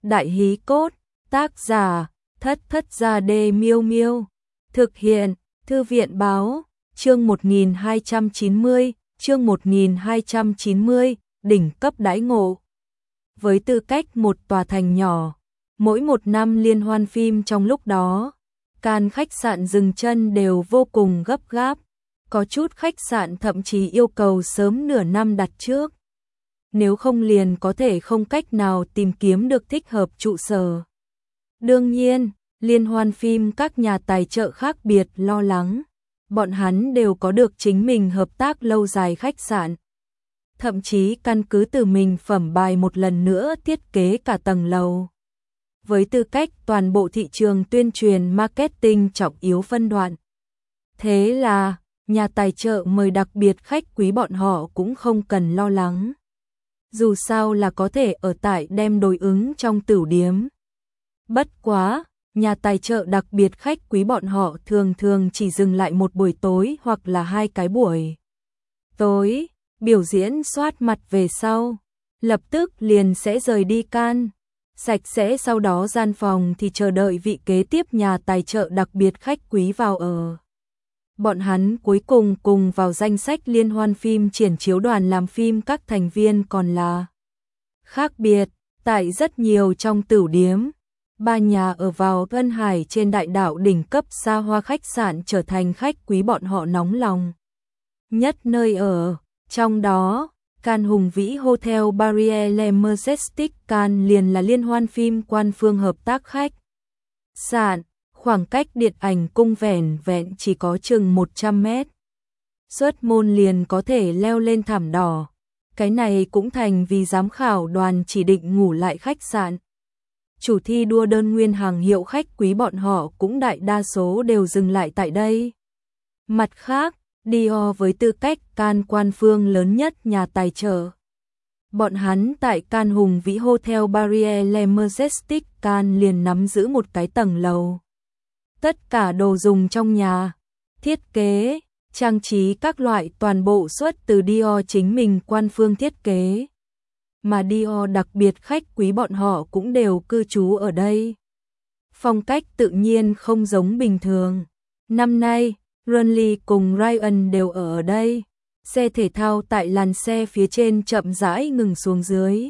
Đại hí cốt, tác giả, Thất Thất Gia Đê Miêu Miêu. Thực hiện, Thư viện báo, chương 1290, chương 1290, đỉnh cấp đãi ngộ. Với tư cách một tòa thành nhỏ, mỗi một năm liên hoan phim trong lúc đó, Cannes khách sạn dừng chân đều vô cùng gấp gáp, có chút khách sạn thậm chí yêu cầu sớm nửa năm đặt trước. Nếu không liền có thể không cách nào tìm kiếm được thích hợp trụ sở. Đương nhiên, liên hoan phim các nhà tài trợ khác biệt lo lắng, bọn hắn đều có được chính mình hợp tác lâu dài khách sạn. Thậm chí căn cứ từ mình phẩm bài một lần nữa thiết kế cả tầng lầu. Với tư cách toàn bộ thị trường tuyên truyền marketing trọng yếu phân đoạn. Thế là, nhà tài trợ mời đặc biệt khách quý bọn họ cũng không cần lo lắng. Dù sao là có thể ở tại đem đối ứng trong tửu điếm. Bất quá, nhà tài trợ đặc biệt khách quý bọn họ thường thường chỉ dừng lại một buổi tối hoặc là hai cái buổi tối, biểu diễn soát mặt về sau, lập tức liền sẽ rời đi Cannes. Sạch sẽ sau đó gian phòng thì chờ đợi vị kế tiếp nhà tài trợ đặc biệt khách quý vào ở. Bọn hắn cuối cùng vào danh sách liên hoan phim triển chiếu đoàn làm phim các thành viên còn là khác biệt, tại rất nhiều trong tửu điếm. Ba nhà ở vào Vân Hải trên đại đảo đỉnh cấp xa hoa khách sạn trở thành khách quý bọn họ nóng lòng nhất nơi ở, trong đó Cannes Hùng Vĩ Hotel Barrière Le Majestic Cannes liền là liên hoan phim quan phương hợp tác khách sạn, khoảng cách điện ảnh cung vẻn vẹn chỉ có chừng 100 mét. Xuất môn liền có thể leo lên thảm đỏ, cái này cũng thành vì giám khảo đoàn chỉ định ngủ lại khách sạn. Chủ thi đua đơn nguyên hàng hiệu khách quý bọn họ cũng đại đa số đều dừng lại tại đây. Mặt khác, Dior với tư cách Cannes quan phương lớn nhất nhà tài trợ. Bọn hắn tại Cannes Hùng Vĩ Hotel Barrière Le Majestic Cannes liền nắm giữ một cái tầng lầu. Tất cả đồ dùng trong nhà, thiết kế, trang trí các loại toàn bộ xuất từ Dior chính mình quan phương thiết kế. Mà Dior đặc biệt khách quý bọn họ cũng đều cư trú ở đây. Phong cách tự nhiên không giống bình thường. Năm nay, Runley cùng Ryan đều ở đây. Xe thể thao tại làn xe phía trên chậm rãi ngừng xuống dưới.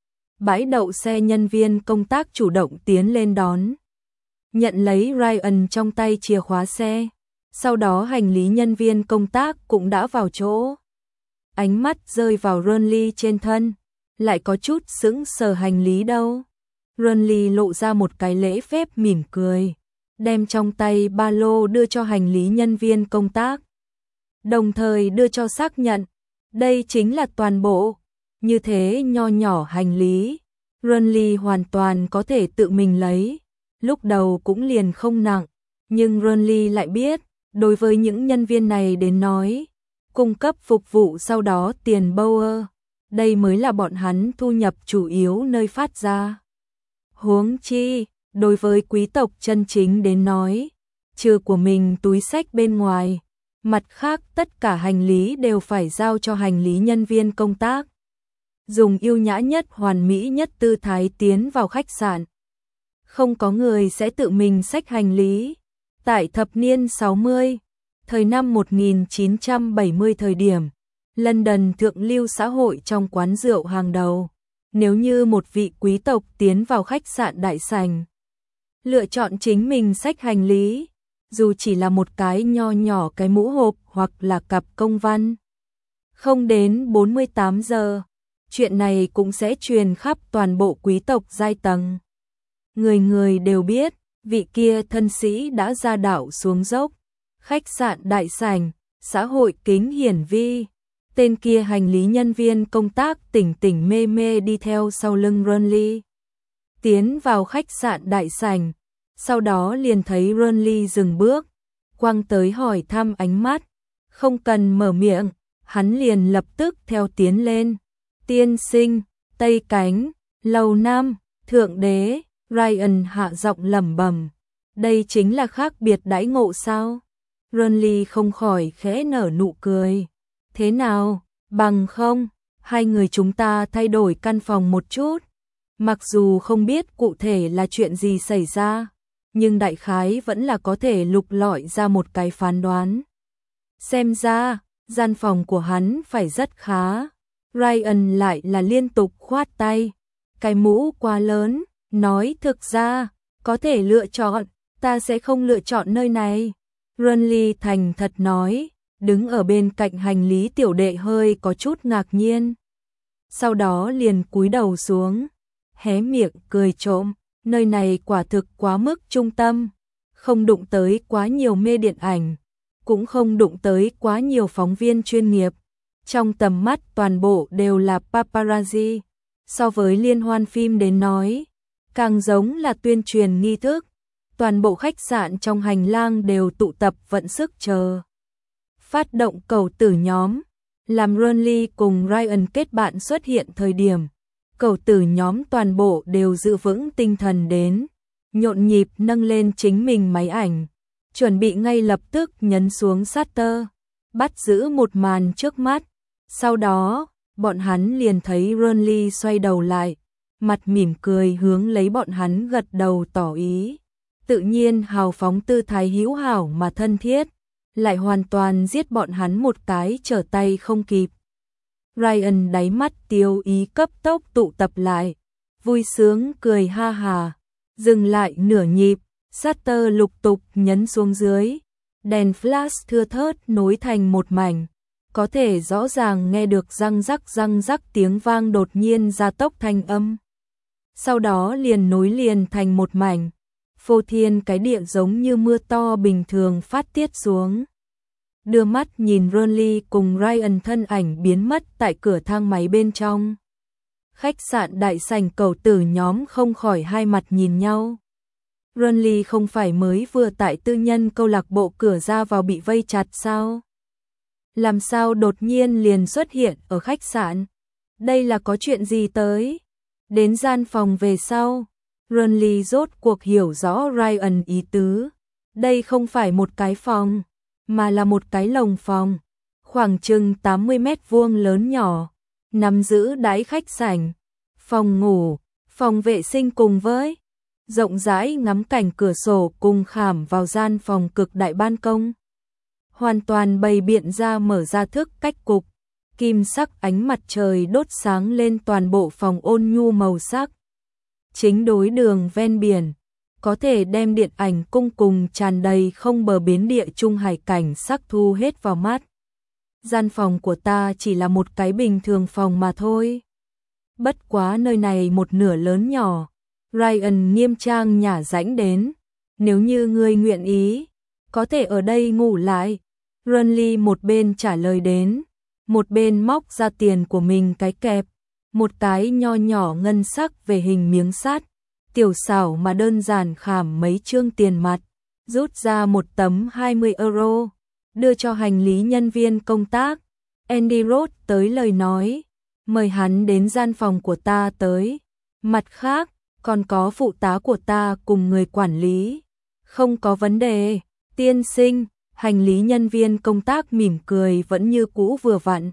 Bãi đậu xe nhân viên công tác chủ động tiến lên đón. Nhận lấy Ryan trong tay chìa khóa xe. Sau đó hành lý nhân viên công tác cũng đã vào chỗ. Ánh mắt rơi vào Runley trên thân. Lại có chút sững sờ hành lý đâu. Runley lộ ra một cái lễ phép mỉm cười, đem trong tay ba lô đưa cho hành lý nhân viên công tác. Đồng thời đưa cho xác nhận, đây chính là toàn bộ. Như thế nho nhỏ hành lý, Runley hoàn toàn có thể tự mình lấy. Lúc đầu cũng liền không nặng, nhưng Runley lại biết, đối với những nhân viên này đến nói, cung cấp phục vụ sau đó tiền Bauer. Đây mới là bọn hắn thu nhập chủ yếu nơi phát ra. Huống chi, đối với quý tộc chân chính đến nói, trừ của mình túi xách bên ngoài, mặt khác tất cả hành lý đều phải giao cho hành lý nhân viên công tác. Dùng yêu nhã nhất hoàn mỹ nhất tư thái tiến vào khách sạn. Không có người sẽ tự mình xách hành lý. Tại thập niên 60, thời năm 1970 thời điểm, London thượng lưu xã hội trong quán rượu hàng đầu. Nếu như một vị quý tộc tiến vào khách sạn đại sảnh, lựa chọn chính mình xách hành lý, dù chỉ là một cái nho nhỏ cái mũ hộp hoặc là cặp công văn. Không đến 48 giờ, chuyện này cũng sẽ truyền khắp toàn bộ quý tộc giai tầng. Người người đều biết, vị kia thân sĩ đã ra đảo xuống dốc. Khách sạn đại sảnh, xã hội kính hiển vi. Tên kia hành lý nhân viên công tác tỉnh tỉnh mê mê đi theo sau lưng Runley. Tiến vào khách sạn đại sảnh, sau đó liền thấy Runley dừng bước, quăng tới hỏi thăm ánh mắt, không cần mở miệng, hắn liền lập tức theo tiến lên. Tiên sinh, Tây Cánh, Lầu Năm, Thượng Đế, Ryan hạ giọng lẩm bẩm, đây chính là khác biệt đãi ngộ sao? Runley không khỏi khẽ nở nụ cười. Thế nào, bằng không, hai người chúng ta thay đổi căn phòng một chút. Mặc dù không biết cụ thể là chuyện gì xảy ra, nhưng đại khái vẫn là có thể lục lọi ra một cái phán đoán. Xem ra, gian phòng của hắn phải rất khá. Ryan lại là liên tục khoát tay. Cái mũ quá lớn, nói thực ra, có thể lựa chọn, ta sẽ không lựa chọn nơi này. Runly thành thật nói, đứng ở bên cạnh hành lý tiểu đệ hơi có chút ngạc nhiên. Sau đó liền cúi đầu xuống, hé miệng cười trộm, nơi này quả thực quá mức trung tâm, không đụng tới quá nhiều mê điện ảnh, cũng không đụng tới quá nhiều phóng viên chuyên nghiệp. Trong tầm mắt toàn bộ đều là paparazzi, so với liên hoan phim đến nói, càng giống là tuyên truyền nghi thức. Toàn bộ khách sạn trong hành lang đều tụ tập vận sức chờ phát động cầu tử nhóm. Làm Runly cùng Ryan kết bạn xuất hiện thời điểm, cầu tử nhóm toàn bộ đều giữ vững tinh thần đến, nhộn nhịp nâng lên chính mình máy ảnh, chuẩn bị ngay lập tức nhấn xuống shutter, bắt giữ một màn trước mắt. Sau đó, bọn hắn liền thấy Runly xoay đầu lại, mặt mỉm cười hướng lấy bọn hắn gật đầu tỏ ý. Tự nhiên hào phóng tư thái hữu hảo mà thân thiết, lại hoàn toàn giết bọn hắn một cái trở tay không kịp. Ryan đáy mắt tiêu ý cấp tốc tụ tập lại, vui sướng cười ha hà, dừng lại nửa nhịp, shutter lục tục nhấn xuống dưới, đèn flash thưa thớt nối thành một mảnh, có thể rõ ràng nghe được răng rắc tiếng vang đột nhiên gia tốc thanh âm. Sau đó liền nối liền thành một mảnh, phô thiên cái địa giống như mưa to bình thường phát tiết xuống. Đưa mắt nhìn Runly cùng Ryan thân ảnh biến mất tại cửa thang máy bên trong. Khách sạn đại sảnh cầu tử nhóm không khỏi hai mặt nhìn nhau. Runly không phải mới vừa tại tư nhân câu lạc bộ cửa ra vào bị vây chặt sao? Làm sao đột nhiên liền xuất hiện ở khách sạn? Đây là có chuyện gì tới? Đến gian phòng về sau, Runly rốt cuộc hiểu rõ Ryan ý tứ. Đây không phải một cái phòng, mà là một cái lồng phòng, khoảng chừng 80 mét vuông lớn nhỏ, nắm giữ đáy khách sảnh, phòng ngủ, phòng vệ sinh cùng với rộng rãi ngắm cảnh cửa sổ cùng khảm vào gian phòng cực đại ban công. Hoàn toàn bày biện ra mở ra thức cách cục, kim sắc ánh mặt trời đốt sáng lên toàn bộ phòng ôn nhu màu sắc. Chính đối đường ven biển, có thể đem điện ảnh cung cùng tràn đầy không bờ bến địa trung hải cảnh sắc thu hết vào mắt. Gian phòng của ta chỉ là một cái bình thường phòng mà thôi. Bất quá nơi này một nửa lớn nhỏ. Ryan nghiêm trang nhả rãnh đến. Nếu như ngươi nguyện ý, có thể ở đây ngủ lại. Runly một bên trả lời đến, một bên móc ra tiền của mình cái kẹp, một cái nho nhỏ ngân sắc về hình miếng sắt. Tiểu xảo mà đơn giản khảm mấy trương tiền mặt, rút ra một tấm 20 euro, đưa cho hành lý nhân viên công tác. Andy Roth tới lời nói, mời hắn đến gian phòng của ta tới. Mặt khác, còn có phụ tá của ta cùng người quản lý. Không có vấn đề, tiên sinh, hành lý nhân viên công tác mỉm cười vẫn như cũ vừa vặn.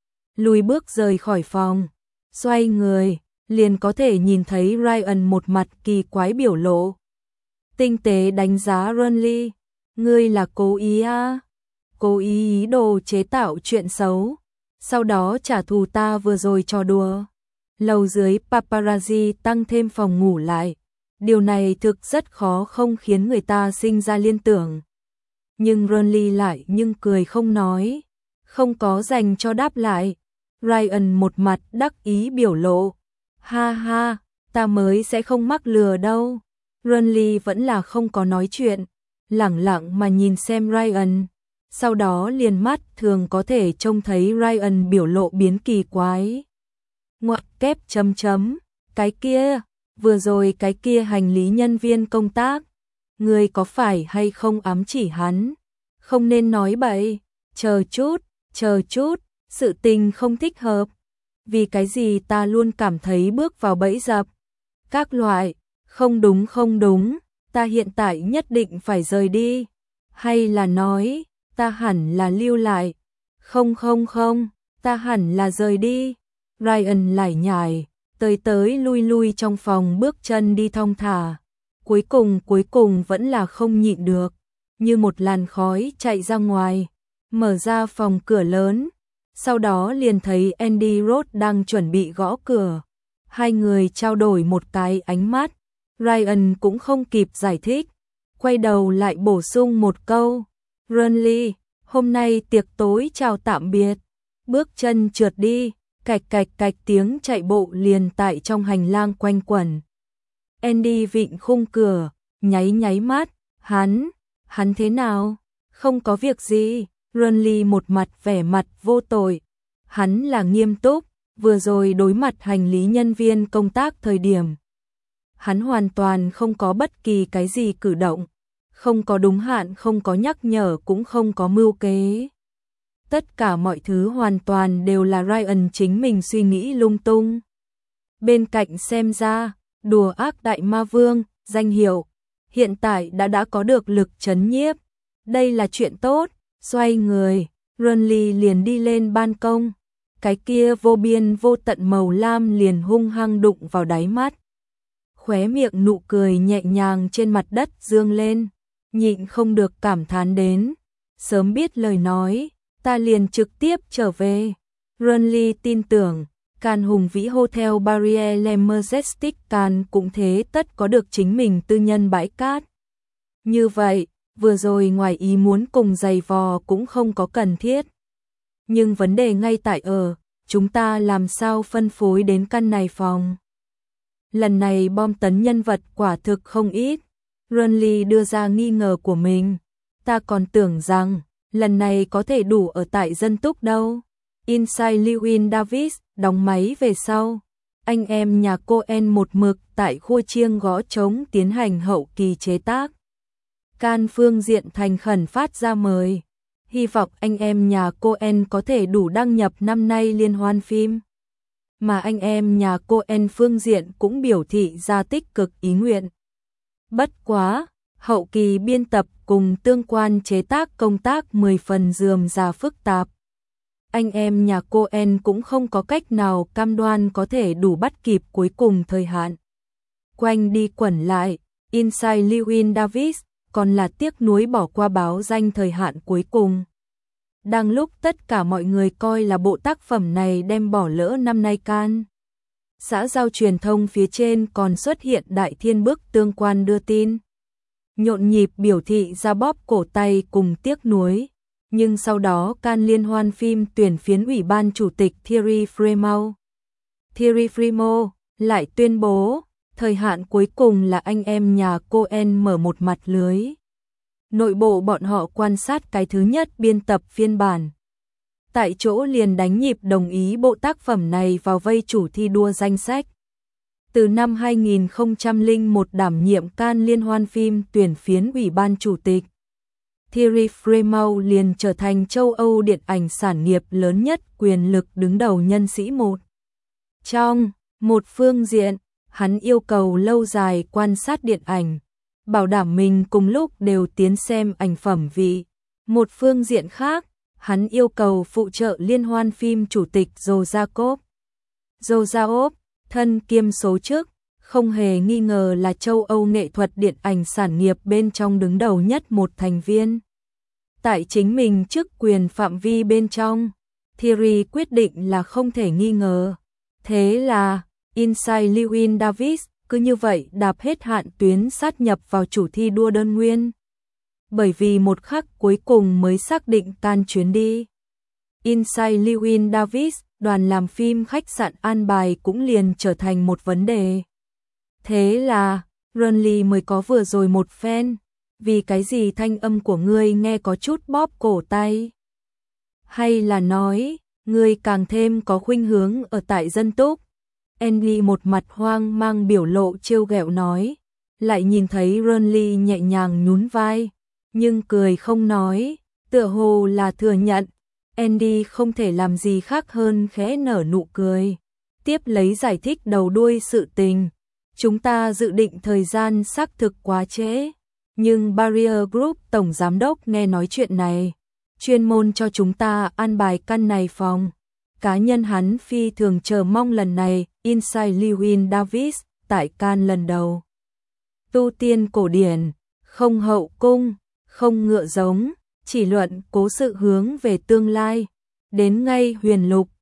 Lùi bước rời khỏi phòng, xoay người, liền có thể nhìn thấy Ryan một mặt kỳ quái biểu lộ. Tinh tế đánh giá Runly, ngươi là cố ý à? Cố ý đồ chế tạo chuyện xấu, sau đó trả thù ta vừa rồi trò đùa. Lầu dưới paparazzi tăng thêm phòng ngủ lại, điều này thực rất khó không khiến người ta sinh ra liên tưởng. Nhưng Runly lại nhưng cười không nói, không có dành cho đáp lại. Ryan một mặt đắc ý biểu lộ. Ha ha, ta mới sẽ không mắc lừa đâu. Runly vẫn là không có nói chuyện, lẳng lặng mà nhìn xem Ryan. Sau đó liền mắt thường có thể trông thấy Ryan biểu lộ biến kỳ quái. Ngoặc kép chấm chấm, cái kia, vừa rồi cái kia hành lý nhân viên công tác. Người có phải hay không ám chỉ hắn? Không nên nói bậy, chờ chút, sự tình không thích hợp. Vì cái gì ta luôn cảm thấy bước vào bẫy dập. Các loại, không đúng, ta hiện tại nhất định phải rời đi. Hay là nói, ta hẳn là lưu lại. Không, ta hẳn là rời đi. Ryan lải nhải, tới tới lui lui trong phòng bước chân đi thong thả. Cuối cùng vẫn là không nhịn được, như một làn khói chạy ra ngoài, mở ra phòng cửa lớn. Sau đó liền thấy Andy Roth đang chuẩn bị gõ cửa. Hai người trao đổi một cái ánh mắt, Ryan cũng không kịp giải thích, quay đầu lại bổ sung một câu, Renly, hôm nay tiệc tối chào tạm biệt. Bước chân trượt đi, cạch cạch cạch tiếng chạy bộ liền tại trong hành lang quanh quẩn. Andy vịn khung cửa, nháy mắt, hắn thế nào? Không có việc gì. Renly một mặt vẻ mặt vô tội. Hắn là nghiêm túc, vừa rồi đối mặt hành lý nhân viên công tác thời điểm. Hắn hoàn toàn không có bất kỳ cái gì cử động, không có đúng hạn, không có nhắc nhở, cũng không có mưu kế. Tất cả mọi thứ hoàn toàn đều là Ryan chính mình suy nghĩ lung tung. Bên cạnh xem ra, đùa ác đại ma vương, danh hiệu, hiện tại đã có được lực trấn nhiếp. Đây là chuyện tốt. Xoay người, Renly liền đi lên ban công. Cái kia vô biên vô tận màu lam liền hung hăng đụng vào đáy mắt. Khóe miệng nụ cười nhẹ nhàng trên mặt đất dương lên, nhịn không được cảm thán đến. Sớm biết lời nói, ta liền trực tiếp trở về. Renly tin tưởng, Cannes hùng vĩ Hotel Barrier Le Majestic Cannes cũng thế tất có được chính mình tư nhân bãi cát. Như vậy, vừa rồi ngoài ý muốn cùng giày vò cũng không có cần thiết. Nhưng vấn đề ngay tại chúng ta làm sao phân phối đến căn này phòng. Lần này bom tấn nhân vật quả thực không ít. Renly đưa ra nghi ngờ của mình. Ta còn tưởng rằng, lần này có thể đủ ở tại dân túc đâu. Inside Llewyn Davis đóng máy về sau. Anh em nhà Coen một mực tại khu chiêng gõ trống tiến hành hậu kỳ chế tác. Cannes phương diện thành khẩn phát ra mời, hy vọng anh em nhà Coen có thể đủ đăng nhập năm nay liên hoan phim. Mà anh em nhà Coen phương diện cũng biểu thị ra tích cực ý nguyện. Bất quá, hậu kỳ biên tập cùng tương quan chế tác công tác 10 phần rườm rà phức tạp. Anh em nhà Coen cũng không có cách nào cam đoan có thể đủ bắt kịp cuối cùng thời hạn. Quanh đi quẩn lại, Inside Llewyn Davis còn là tiếc nuối bỏ qua báo danh thời hạn cuối cùng. Đang lúc tất cả mọi người coi là bộ tác phẩm này đem bỏ lỡ năm nay Cannes, xã giao truyền thông phía trên còn xuất hiện đại thiên bức tương quan đưa tin. Nhộn nhịp biểu thị ra bóp cổ tay cùng tiếc nuối. Nhưng sau đó Cannes liên hoan phim tuyển phiến ủy ban chủ tịch Thierry Frémaux lại tuyên bố thời hạn cuối cùng là anh em nhà Coen mở một mặt lưới. Nội bộ bọn họ quan sát cái thứ nhất biên tập phiên bản. Tại chỗ liền đánh nhịp đồng ý bộ tác phẩm này vào vây chủ thi đua danh sách. Từ năm 2001 đảm nhiệm Cannes liên hoan phim tuyển phiến ủy ban chủ tịch, Thierry Frémaux liền trở thành châu Âu điện ảnh sản nghiệp lớn nhất, quyền lực đứng đầu nhân sĩ một. Trong một phương diện, hắn yêu cầu lâu dài quan sát điện ảnh, bảo đảm mình cùng lúc đều tiến xem ảnh phẩm vị. Một phương diện khác, hắn yêu cầu phụ trợ liên hoan phim chủ tịch Joe Jacob, thân kiêm số chức, không hề nghi ngờ là châu Âu nghệ thuật điện ảnh sản nghiệp bên trong đứng đầu nhất một thành viên. Tại chính mình chức quyền phạm vi bên trong, Thierry quyết định là không thể nghi ngờ. Thế là, Inside Llewyn Davis cứ như vậy đạp hết hạn tuyến sát nhập vào chủ thi đua đơn nguyên. Bởi vì một khắc cuối cùng mới xác định Cannes chuyến đi. Inside Llewyn Davis, đoàn làm phim khách sạn an bài cũng liền trở thành một vấn đề. Thế là, Renly mới có vừa rồi một phen. Vì cái gì thanh âm của ngươi nghe có chút bóp cổ tay? Hay là nói, ngươi càng thêm có khuynh hướng ở tại dân túc? Andy một mặt hoang mang biểu lộ trêu ghẹo nói, lại nhìn thấy Renly nhẹ nhàng nhún vai, nhưng cười không nói, tựa hồ là thừa nhận. Andy không thể làm gì khác hơn khẽ nở nụ cười, tiếp lấy giải thích đầu đuôi sự tình. Chúng ta dự định thời gian xác thực quá trễ, nhưng Barrier Group tổng giám đốc nghe nói chuyện này, chuyên môn cho chúng ta an bài căn này phòng. Cá nhân hắn phi thường chờ mong lần này, Inside Llewyn Davis, tại Cannes lần đầu. Tu tiên cổ điển, không hậu cung, không ngựa giống, chỉ luận cố sự hướng về tương lai. Đến ngay Huyền Lục,